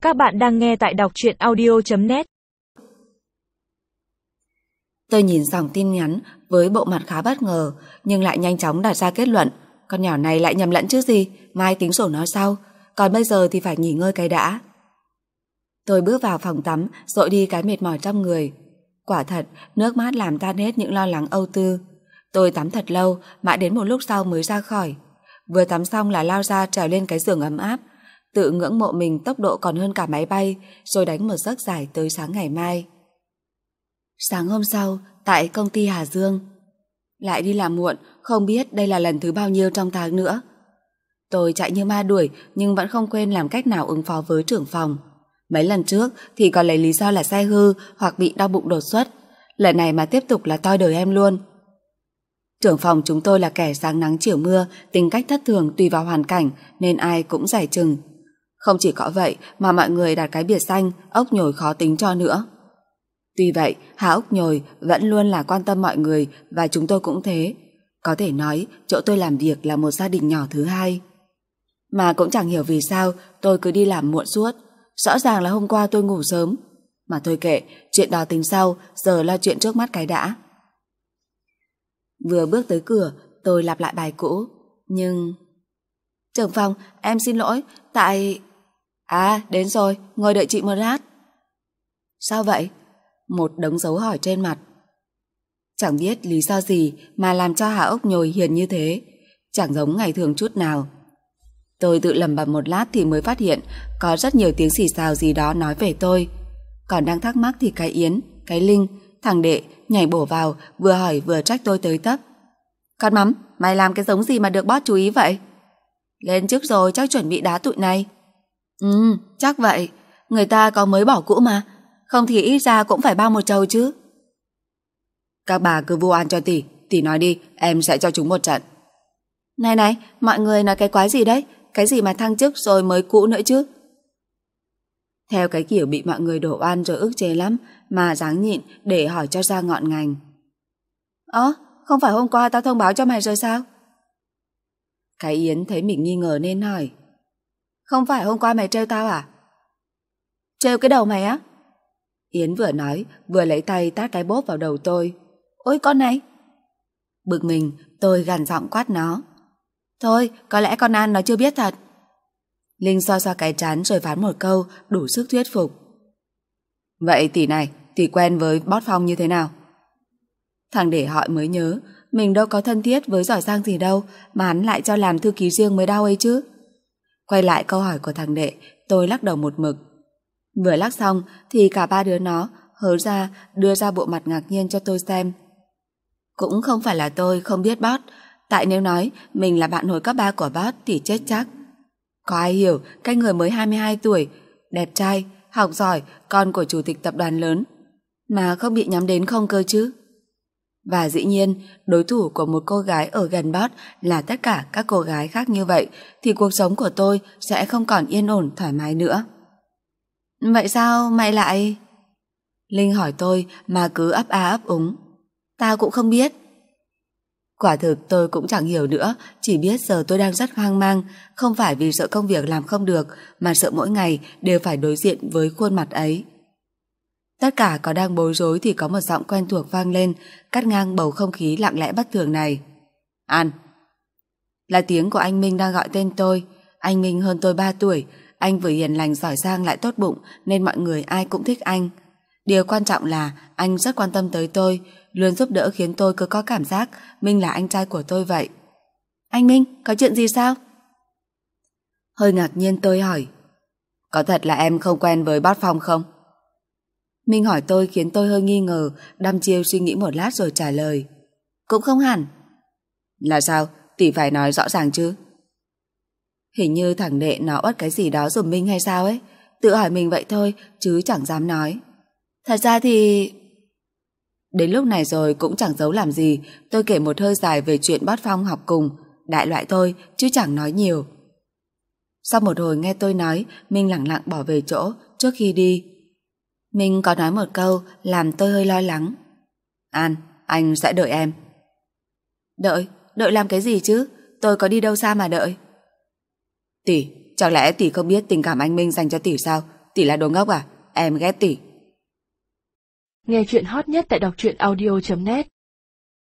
Các bạn đang nghe tại đọc truyện audio.net. Tôi nhìn dòng tin nhắn với bộ mặt khá bất ngờ, nhưng lại nhanh chóng đặt ra kết luận. Con nhỏ này lại nhầm lẫn chứ gì, mai tính sổ nói sau, còn bây giờ thì phải nghỉ ngơi cái đã. Tôi bước vào phòng tắm, dội đi cái mệt mỏi trong người. Quả thật, nước mát làm tan hết những lo lắng âu tư. Tôi tắm thật lâu, mãi đến một lúc sau mới ra khỏi. Vừa tắm xong là lao ra trèo lên cái giường ấm áp, tự ngưỡng mộ mình tốc độ còn hơn cả máy bay, rồi đánh một giấc dài tới sáng ngày mai. Sáng hôm sau, tại công ty Hà Dương. Lại đi làm muộn, không biết đây là lần thứ bao nhiêu trong tháng nữa. Tôi chạy như ma đuổi nhưng vẫn không quên làm cách nào ứng phó với trưởng phòng. Mấy lần trước thì còn lấy lý do là xe hư hoặc bị đau bụng đột xuất. Lần này mà tiếp tục là toi đời em luôn. Trưởng phòng chúng tôi là kẻ sáng nắng chiều mưa, tính cách thất thường tùy vào hoàn cảnh nên ai cũng dè chừng. Không chỉ có vậy mà mọi người đặt cái biệt danh ốc nhồi khó tính cho nữa. Tuy vậy, Hà ốc nhồi vẫn luôn là quan tâm mọi người và chúng tôi cũng thế. Có thể nói chỗ tôi làm việc là một gia đình nhỏ thứ hai. Mà cũng chẳng hiểu vì sao tôi cứ đi làm muộn suốt. Rõ ràng là hôm qua tôi ngủ sớm. Mà thôi kệ, chuyện đó tính sau, giờ lo chuyện trước mắt cái đã. Vừa bước tới cửa, tôi lặp lại bài cũ. Nhưng... Trưởng phòng, em xin lỗi, tại... À, đến rồi, ngồi đợi chị một lát. Sao vậy? Một đống dấu hỏi trên mặt. Chẳng biết lý do gì mà làm cho Hà ốc nhồi hiền như thế, chẳng giống ngày thường chút nào. Tôi tự lẩm bẩm một lát thì mới phát hiện có rất nhiều tiếng xì xào gì đó nói về tôi. Còn đang thắc mắc thì cái Yến, cái Linh, thằng Đệ nhảy bổ vào, vừa hỏi vừa trách tôi tới tấp. Con Mắm, mày làm cái giống gì mà được boss chú ý vậy? Lên chức rồi chắc chuẩn bị đá tụi này. Chắc vậy. Người ta có mới bỏ cũ mà. Không thì ít ra cũng phải bao một chầu chứ. Các bà cứ vu oan cho tỷ nói đi, em sẽ cho chúng một trận. Này, mọi người nói cái quái gì đấy? Cái gì mà thăng chức rồi mới cũ nữa chứ? Theo cái kiểu bị mọi người đổ oan rồi ức chế lắm mà dáng nhịn để hỏi cho ra ngọn ngành. Không phải hôm qua tao thông báo cho mày rồi sao? Cái Yến thấy mình nghi ngờ nên hỏi. Không phải hôm qua mày trêu tao à? Trêu cái đầu mày á? Yến vừa nói vừa lấy tay tát cái bốp vào đầu tôi. Ôi con này! Bực mình, tôi gằn giọng quát nó. Thôi, có lẽ con An nó chưa biết thật. Linh xoa xoa cái trán rồi phán một câu đủ sức thuyết phục. Vậy tỷ này, tỷ quen với boss Phong như thế nào? Thằng Để hỏi mới nhớ, mình đâu có thân thiết với Giỏi Giang gì đâu mà hắn lại cho làm thư ký riêng mới đau ấy chứ. Quay lại câu hỏi của thằng Đệ, tôi lắc đầu một mực. Vừa lắc xong thì cả ba đứa nó hớ ra đưa ra bộ mặt ngạc nhiên cho tôi xem. Cũng không phải là tôi không biết boss, tại nếu nói mình là bạn hồi cấp 3 của boss thì chết chắc. Có ai hiểu cái người mới 22 tuổi, đẹp trai, học giỏi, con của chủ tịch tập đoàn lớn mà không bị nhắm đến không cơ chứ? Và dĩ nhiên, đối thủ của một cô gái ở gần boss là tất cả các cô gái khác như vậy thì cuộc sống của tôi sẽ không còn yên ổn thoải mái nữa. Vậy sao mày lại... Linh hỏi tôi mà cứ ấp a ấp úng. Tao cũng không biết. Quả thực tôi cũng chẳng hiểu nữa, chỉ biết giờ tôi đang rất hoang mang, không phải vì sợ công việc làm không được, mà sợ mỗi ngày đều phải đối diện với khuôn mặt ấy. Tất cả có đang bối rối thì có một giọng quen thuộc vang lên, cắt ngang bầu không khí lặng lẽ bất thường này. An. Là tiếng của anh Minh đang gọi tên tôi. Anh Minh hơn tôi 3 tuổi, anh vừa hiền lành giỏi giang lại tốt bụng nên mọi người ai cũng thích anh. Điều quan trọng là anh rất quan tâm tới tôi, luôn giúp đỡ khiến tôi cứ có cảm giác Minh là anh trai của tôi vậy. Anh Minh, có chuyện gì sao? Hơi ngạc nhiên tôi hỏi. Có thật là em không quen với boss Phong không? Minh hỏi tôi khiến tôi hơi nghi ngờ, đăm chiêu suy nghĩ một lát rồi trả lời. Cũng không hẳn. Là sao? Tỷ phải nói rõ ràng chứ. Hình như thằng Đệ nó uất cái gì đó giùm Minh hay sao ấy. Tự hỏi mình vậy thôi chứ chẳng dám nói. Thật ra thì... Đến lúc này rồi cũng chẳng giấu làm gì, tôi kể một hơi dài về chuyện boss Phong học cùng, đại loại thôi chứ chẳng nói nhiều. Sau một hồi nghe tôi nói, Minh lẳng lặng bỏ về chỗ trước khi đi. Minh có nói một câu làm tôi hơi lo lắng. An, anh sẽ đợi em. Đợi? Đợi làm cái gì chứ? Tôi có đi đâu xa mà đợi. Tỷ, chẳng lẽ tỷ không biết tình cảm anh Minh dành cho tỷ sao? Tỷ là đồ ngốc à? Em ghét tỷ. Nghe chuyện hot nhất tại đọc truyện audio.net